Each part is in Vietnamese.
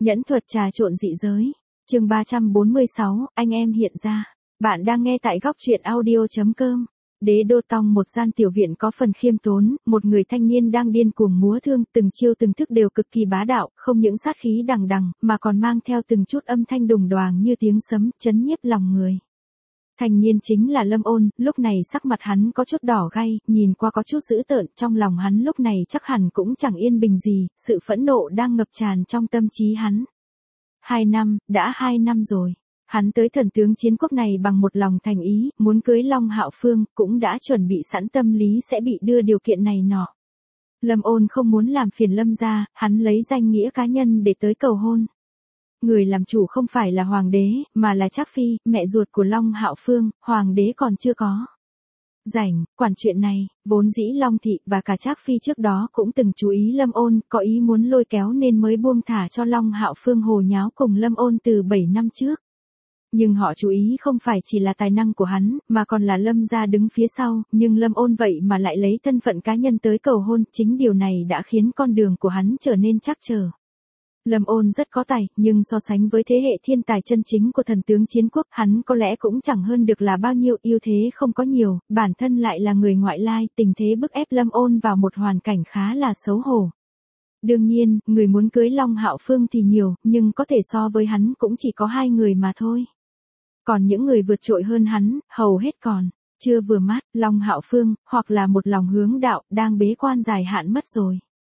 Nhẫn thuật trà trộn dị giới. Chương 346, anh em hiện ra. Bạn đang nghe tại góc truyện audio.com. Đế đô tông một gian tiểu viện có phần khiêm tốn, một người thanh niên đang điên cuồng múa thương, từng chiêu từng thức đều cực kỳ bá đạo, không những sát khí đằng đằng, mà còn mang theo từng chút âm thanh đùng đoàng như tiếng sấm, chấn nhiếp lòng người. Thanh niên chính là Lâm Ôn, lúc này sắc mặt hắn có chút đỏ gay, nhìn qua có chút dữ tợn, trong lòng hắn lúc này chắc hẳn cũng chẳng yên bình gì, sự phẫn nộ đang ngập tràn trong tâm trí hắn. 2 năm, đã 2 năm rồi. Hắn tới Thần tướng Chiến Quốc này bằng một lòng thành ý, muốn cưới Long Hạo Phương, cũng đã chuẩn bị sẵn tâm lý sẽ bị đưa điều kiện này nọ. Lâm Ôn không muốn làm phiền Lâm gia, hắn lấy danh nghĩa cá nhân để tới cầu hôn. Người làm chủ không phải là hoàng đế, mà là Trác Phi, mẹ ruột của Long Hạo Phương, hoàng đế còn chưa có rảnh quản chuyện này. Vốn dĩ Long thị và cả Trác Phi trước đó cũng từng chú ý Lâm Ôn, có ý muốn lôi kéo nên mới buông thả cho Long Hạo Phương hồ nháo cùng Lâm Ôn từ 7 năm trước. Nhưng họ chú ý không phải chỉ là tài năng của hắn, mà còn là Lâm gia đứng phía sau, nhưng Lâm Ôn vậy mà lại lấy thân phận cá nhân tới cầu hôn, chính điều này đã khiến con đường của hắn trở nên trắc trở. Lâm Ôn rất có tài, nhưng so sánh với thế hệ thiên tài chân chính của Thần tướng Chiến Quốc, hắn có lẽ cũng chẳng hơn được là bao nhiêu, ưu thế không có nhiều, bản thân lại là người ngoại lai, tình thế bức ép Lâm Ôn vào một hoàn cảnh khá là xấu hổ. Đương nhiên, người muốn cưới Long Hạo Phương thì nhiều, nhưng có thể so với hắn cũng chỉ có 2 người mà thôi. Còn những người vượt trội hơn hắn, hầu hết còn chưa vừa mắt. Long Hạo Phương, hoặc là một lòng hướng đạo, đang bế quan dài hạn mất rồi.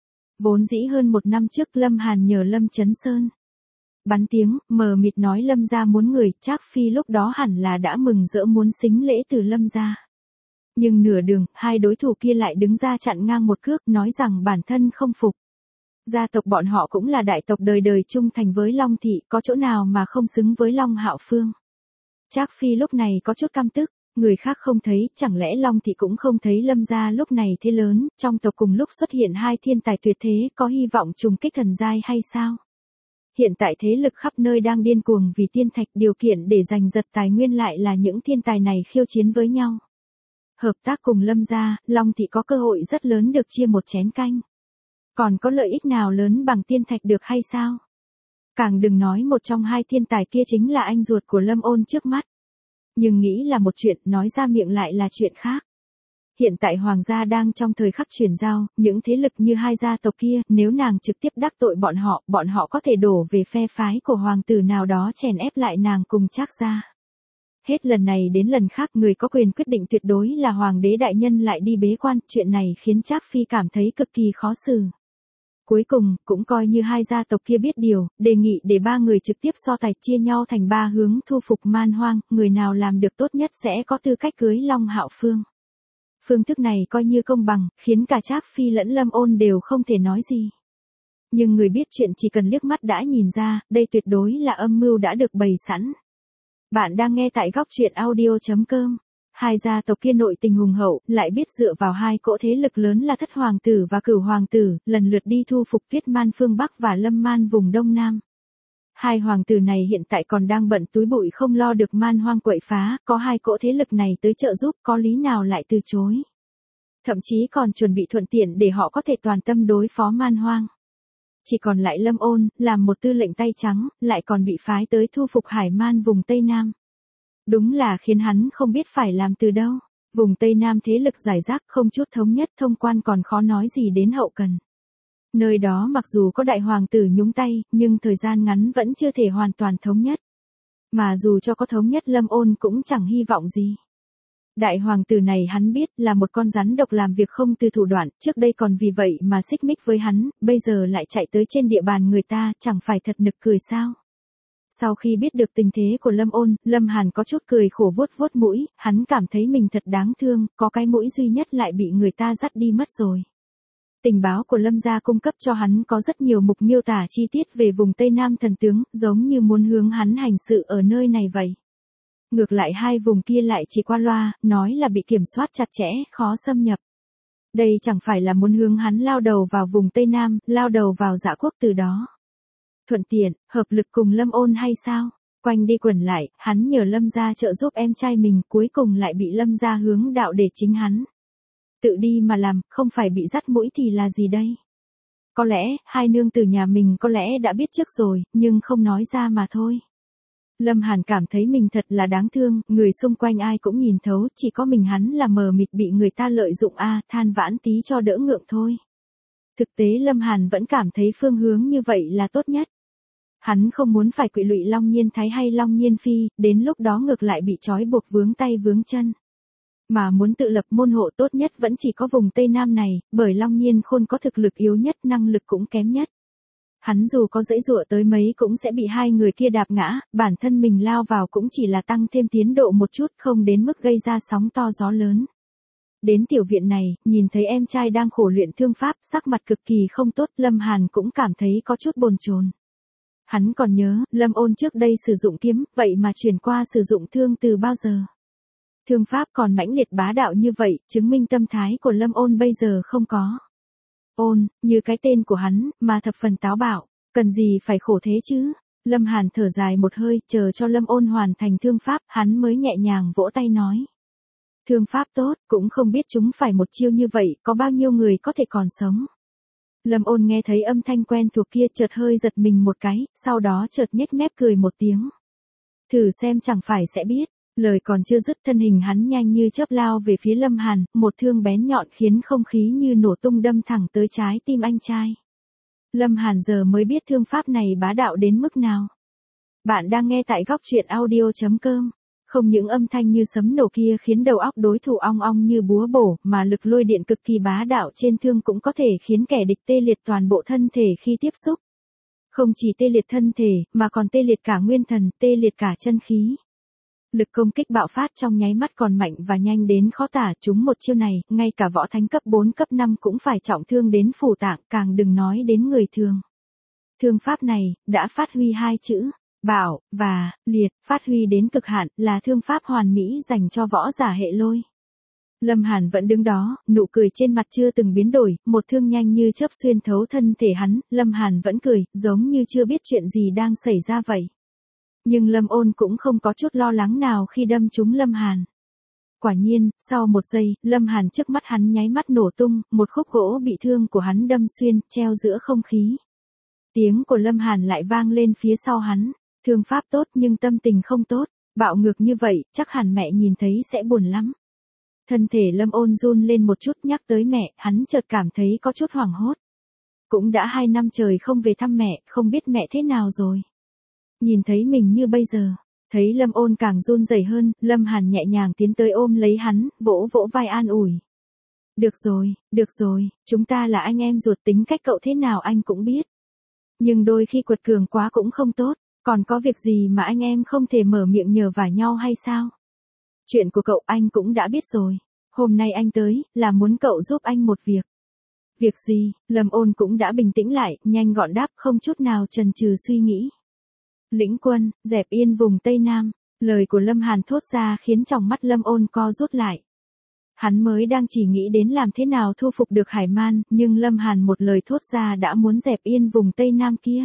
Vốn dĩ hơn 1 năm trước Lâm Hàn nhờ Lâm Chấn Sơn bắn tiếng, mờ mịt nói Lâm gia muốn người, Trác Phi lúc đó hẳn là đã mừng rỡ muốn sính lễ từ Lâm gia. Nhưng nửa đường, hai đối thủ kia lại đứng ra chặn ngang một cước, nói rằng bản thân không phục. Gia tộc bọn họ cũng là đại tộc đời đời trung thành với Long thị, có chỗ nào mà không xứng với Long Hạo Phương. Trác Phi lúc này có chút căm tức. Người khác không thấy, chẳng lẽ Long thị cũng không thấy Lâm gia lúc này thế lớn, trong tộc cùng lúc xuất hiện 2 thiên tài tuyệt thế, có hy vọng trùng kích thần giai hay sao? Hiện tại thế lực khắp nơi đang điên cuồng vì tiên thạch, điều kiện để giành giật tài nguyên lại là những thiên tài này khiêu chiến với nhau. Hợp tác cùng Lâm gia, Long thị có cơ hội rất lớn được chia một chén canh. Còn có lợi ích nào lớn bằng tiên thạch được hay sao? Càng đừng nói một trong 2 thiên tài kia chính là anh ruột của Lâm Ôn trước mắt. Nhưng nghĩ là một chuyện, nói ra miệng lại là chuyện khác. Hiện tại hoàng gia đang trong thời khắc chuyển giao, những thế lực như 2 gia tộc kia, nếu nàng trực tiếp đắc tội bọn họ có thể đổ về phe phái của hoàng tử nào đó chèn ép lại nàng cùng Trác gia. Hết lần này đến lần khác, người có quyền quyết định tuyệt đối là hoàng đế đại nhân lại đi bế quan, chuyện này khiến Trác Phi cảm thấy cực kỳ khó xử. Cuối cùng, cũng coi như 2 gia tộc kia biết điều, đề nghị để 3 người trực tiếp so tài, chia nhau thành 3 hướng thu phục Man Hoang, người nào làm được tốt nhất sẽ có tư cách cưới Long Hạo Phương. Phương thức này coi như công bằng, khiến cả Trác Phi lẫn Lâm Ôn đều không thể nói gì. Nhưng người biết chuyện chỉ cần liếc mắt đã nhìn ra, đây tuyệt đối là âm mưu đã được bày sẵn. Bạn đang nghe tại góc truyện audio.com. 2 gia tộc kia nội tình hùng hậu, lại biết dựa vào 2 cỗ thế lực lớn là Thất Hoàng tử và Cửu Hoàng tử, lần lượt đi thu phục Tuyết Man phương Bắc và Lâm Man vùng Đông Nam. 2 hoàng tử này hiện tại còn đang bận túi bụi không lo được Man Hoang quậy phá, có 2 cỗ thế lực này tới trợ giúp, có lý nào lại từ chối. Thậm chí còn chuẩn bị thuận tiện để họ có thể toàn tâm đối phó Man Hoang. Chỉ còn lại Lâm Ôn, làm một tư lệnh tay trắng, lại còn bị phái tới thu phục Hải Man vùng Tây Nam. Đúng là khiến hắn không biết phải làm từ đâu. Vùng Tây Nam thế lực rải rác, không chút thống nhất, thông quan còn khó nói gì đến hậu cần. Nơi đó mặc dù có đại hoàng tử nhúng tay, nhưng thời gian ngắn vẫn chưa thể hoàn toàn thống nhất. Mà dù cho có thống nhất, Lâm Ôn cũng chẳng hy vọng gì. Đại hoàng tử này hắn biết là một con rắn độc làm việc không từ thủ đoạn, trước đây còn vì vậy mà xích mích với hắn, bây giờ lại chạy tới trên địa bàn người ta, chẳng phải thật nực cười sao? Sau khi biết được tình thế của Lâm Ôn, Lâm Hàn có chút cười khổ vuốt vuốt mũi, hắn cảm thấy mình thật đáng thương, có cái mũi duy nhất lại bị người ta dắt đi mất rồi. Tình báo của Lâm gia cung cấp cho hắn có rất nhiều mục miêu tả chi tiết về vùng Tây Nam thần tướng, giống như muốn hướng hắn hành sự ở nơi này vậy. Ngược lại 2 vùng kia lại chỉ qua loa, nói là bị kiểm soát chặt chẽ, khó xâm nhập. Đây chẳng phải là muốn hướng hắn lao đầu vào vùng Tây Nam, lao đầu vào Dạ quốc từ đó. Thuận tiện, hợp lực cùng Lâm Ôn hay sao? Quanh đi quẩn lại, hắn nhờ Lâm gia trợ giúp em trai mình, cuối cùng lại bị Lâm gia hướng đạo để chính hắn. Tự đi mà làm, không phải bị dắt mũi thì là gì đây? Có lẽ, hai nương tử nhà mình có lẽ đã biết trước rồi, nhưng không nói ra mà thôi. Lâm Hàn cảm thấy mình thật là đáng thương, người xung quanh ai cũng nhìn thấu, chỉ có mình hắn là mờ mịt bị người ta lợi dụng than vãn tí cho đỡ ngượng thôi. Thực tế Lâm Hàn vẫn cảm thấy phương hướng như vậy là tốt nhất. Hắn không muốn phải quỵ lụy Long Nhiên Thái hay Long Nhiên Phi, đến lúc đó ngược lại bị trói buộc vướng tay vướng chân. Mà muốn tự lập môn hộ tốt nhất vẫn chỉ có vùng Tây Nam này, bởi Long Nhiên Khôn có thực lực yếu nhất, năng lực cũng kém nhất. Hắn dù có giãy giụa tới mấy cũng sẽ bị hai người kia đạp ngã, bản thân mình lao vào cũng chỉ là tăng thêm tiến độ một chút, không đến mức gây ra sóng to gió lớn. Đến tiểu viện này, nhìn thấy em trai đang khổ luyện thương pháp, sắc mặt cực kỳ không tốt, Lâm Hàn cũng cảm thấy có chút bồn chồn. Hắn còn nhớ, Lâm Ôn trước đây sử dụng kiếm, vậy mà chuyển qua sử dụng thương từ bao giờ. Thương pháp còn mãnh liệt bá đạo như vậy, chứng minh tâm thái của Lâm Ôn bây giờ không có. Ôn, như cái tên của hắn, mà thập phần táo bạo, cần gì phải khổ thế chứ. Lâm Hàn thở dài một hơi, chờ cho Lâm Ôn hoàn thành thương pháp, hắn mới nhẹ nhàng vỗ tay nói. Thương pháp tốt, cũng không biết chúng phải một chiêu như vậy, có bao nhiêu người có thể còn sống. Lâm Ôn nghe thấy âm thanh quen thuộc kia chợt hơi giật mình một cái, sau đó chợt nhếch mép cười một tiếng. Thử xem chẳng phải sẽ biết. Lời còn chưa dứt thân hình hắn nhanh như chớp lao về phía Lâm Hàn, một thương bén nhọn khiến không khí như nổ tung đâm thẳng tới trái tim anh trai. Lâm Hàn giờ mới biết thương pháp này bá đạo đến mức nào. Bạn đang nghe tại góc truyện audio.com. Không những âm thanh như sấm nổ kia khiến đầu óc đối thủ ong ong như búa bổ, mà lực lôi điện cực kỳ bá đạo trên thương cũng có thể khiến kẻ địch tê liệt toàn bộ thân thể khi tiếp xúc. Không chỉ tê liệt thân thể, mà còn tê liệt cả nguyên thần, tê liệt cả chân khí. Lực công kích bạo phát trong nháy mắt còn mạnh và nhanh đến khó tả, chúng một chiêu này, ngay cả võ thánh cấp 4 cấp 5 cũng phải trọng thương đến phủ tạng, càng đừng nói đến người thường. Thương pháp này, đã phát huy hai chữ, bảo, và, liệt, phát huy đến cực hạn, là thương pháp hoàn mỹ dành cho võ giả hệ lôi. Lâm Hàn vẫn đứng đó, nụ cười trên mặt chưa từng biến đổi, một thương nhanh như chớp xuyên thấu thân thể hắn, Lâm Hàn vẫn cười, giống như chưa biết chuyện gì đang xảy ra vậy. Nhưng Lâm Ôn cũng không có chút lo lắng nào khi đâm trúng Lâm Hàn. Quả nhiên, sau một giây, Lâm Hàn trước mắt hắn nháy mắt nổ tung, một khúc gỗ bị thương của hắn đâm xuyên, treo giữa không khí. Tiếng của Lâm Hàn lại vang lên phía sau hắn, thương pháp tốt nhưng tâm tình không tốt, bạo ngược như vậy, chắc hẳn mẹ nhìn thấy sẽ buồn lắm. Thân thể Lâm Ôn run lên một chút, nhắc tới mẹ, hắn chợt cảm thấy có chút hoảng hốt. Cũng đã 2 năm trời không về thăm mẹ, không biết mẹ thế nào rồi. Nhìn thấy mình như bây giờ, thấy Lâm Ôn càng run rẩy hơn, Lâm Hàn nhẹ nhàng tiến tới ôm lấy hắn, vỗ vỗ vai an ủi. Được rồi, chúng ta là anh em ruột, tính cách cậu thế nào anh cũng biết. Nhưng đôi khi quật cường quá cũng không tốt, còn có việc gì mà anh em không thể mở miệng nhờ vả nhau hay sao? Chuyện của cậu anh cũng đã biết rồi, hôm nay anh tới, là muốn cậu giúp anh một việc. Việc gì? Lâm Ôn cũng đã bình tĩnh lại, nhanh gọn đáp, không chút nào chần chừ suy nghĩ. Lĩnh quân, dẹp yên vùng Tây Nam, lời của Lâm Hàn thốt ra khiến tròng mắt Lâm Ôn co rút lại. Hắn mới đang chỉ nghĩ đến làm thế nào thu phục được Hải Man, nhưng Lâm Hàn một lời thốt ra đã muốn dẹp yên vùng Tây Nam kia.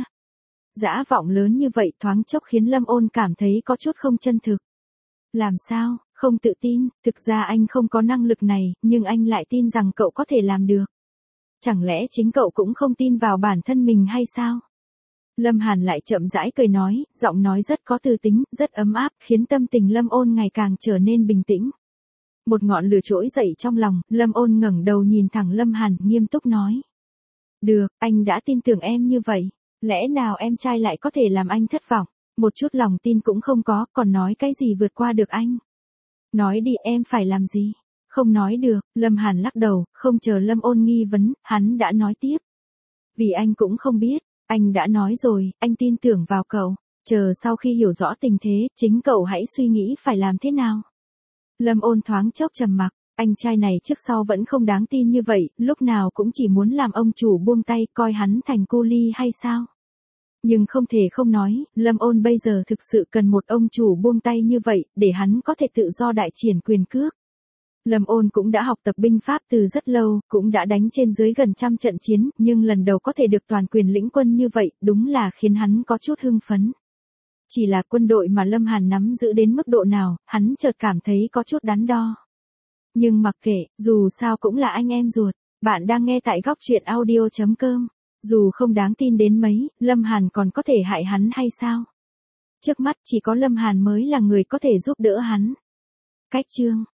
Dã vọng lớn như vậy thoáng chốc khiến Lâm Ôn cảm thấy có chút không chân thực. Làm sao, không tự tin, thực ra anh không có năng lực này, nhưng anh lại tin rằng cậu có thể làm được. Chẳng lẽ chính cậu cũng không tin vào bản thân mình hay sao? Lâm Hàn lại chậm rãi cười nói, giọng nói rất có tư tính, rất ấm áp, khiến tâm tình Lâm Ôn ngày càng trở nên bình tĩnh. Một ngọn lửa trỗi dậy trong lòng, Lâm Ôn ngẩng đầu nhìn thẳng Lâm Hàn, nghiêm túc nói. Được, anh đã tin tưởng em như vậy, lẽ nào em trai lại có thể làm anh thất vọng, một chút lòng tin cũng không có, còn nói cái gì vượt qua được anh. Nói đi, em phải làm gì? Không nói được, Lâm Hàn lắc đầu, không chờ Lâm Ôn nghi vấn, hắn đã nói tiếp. Vì anh cũng không biết. Anh đã nói rồi, anh tin tưởng vào cậu, chờ sau khi hiểu rõ tình thế, chính cậu hãy suy nghĩ phải làm thế nào. Lâm Ôn thoáng chốc trầm mặc, anh trai này trước sau vẫn không đáng tin như vậy, lúc nào cũng chỉ muốn làm ông chủ buông tay, coi hắn thành cu li hay sao. Nhưng không thể không nói, Lâm Ôn bây giờ thực sự cần một ông chủ buông tay như vậy, để hắn có thể tự do đại triển quyền cước. Lâm Ôn cũng đã học tập binh pháp từ rất lâu, cũng đã đánh trên dưới gần 100 trận chiến, nhưng lần đầu có thể được toàn quyền lĩnh quân như vậy, đúng là khiến hắn có chút hưng phấn. Chỉ là quân đội mà Lâm Hàn nắm giữ đến mức độ nào, hắn chợt cảm thấy có chút đắn đo. Nhưng mặc kệ, dù sao cũng là anh em ruột, bạn đang nghe tại góc truyện audio.com. Dù không đáng tin đến mấy, Lâm Hàn còn có thể hại hắn hay sao? Trước mắt chỉ có Lâm Hàn mới là người có thể giúp đỡ hắn. Cách chương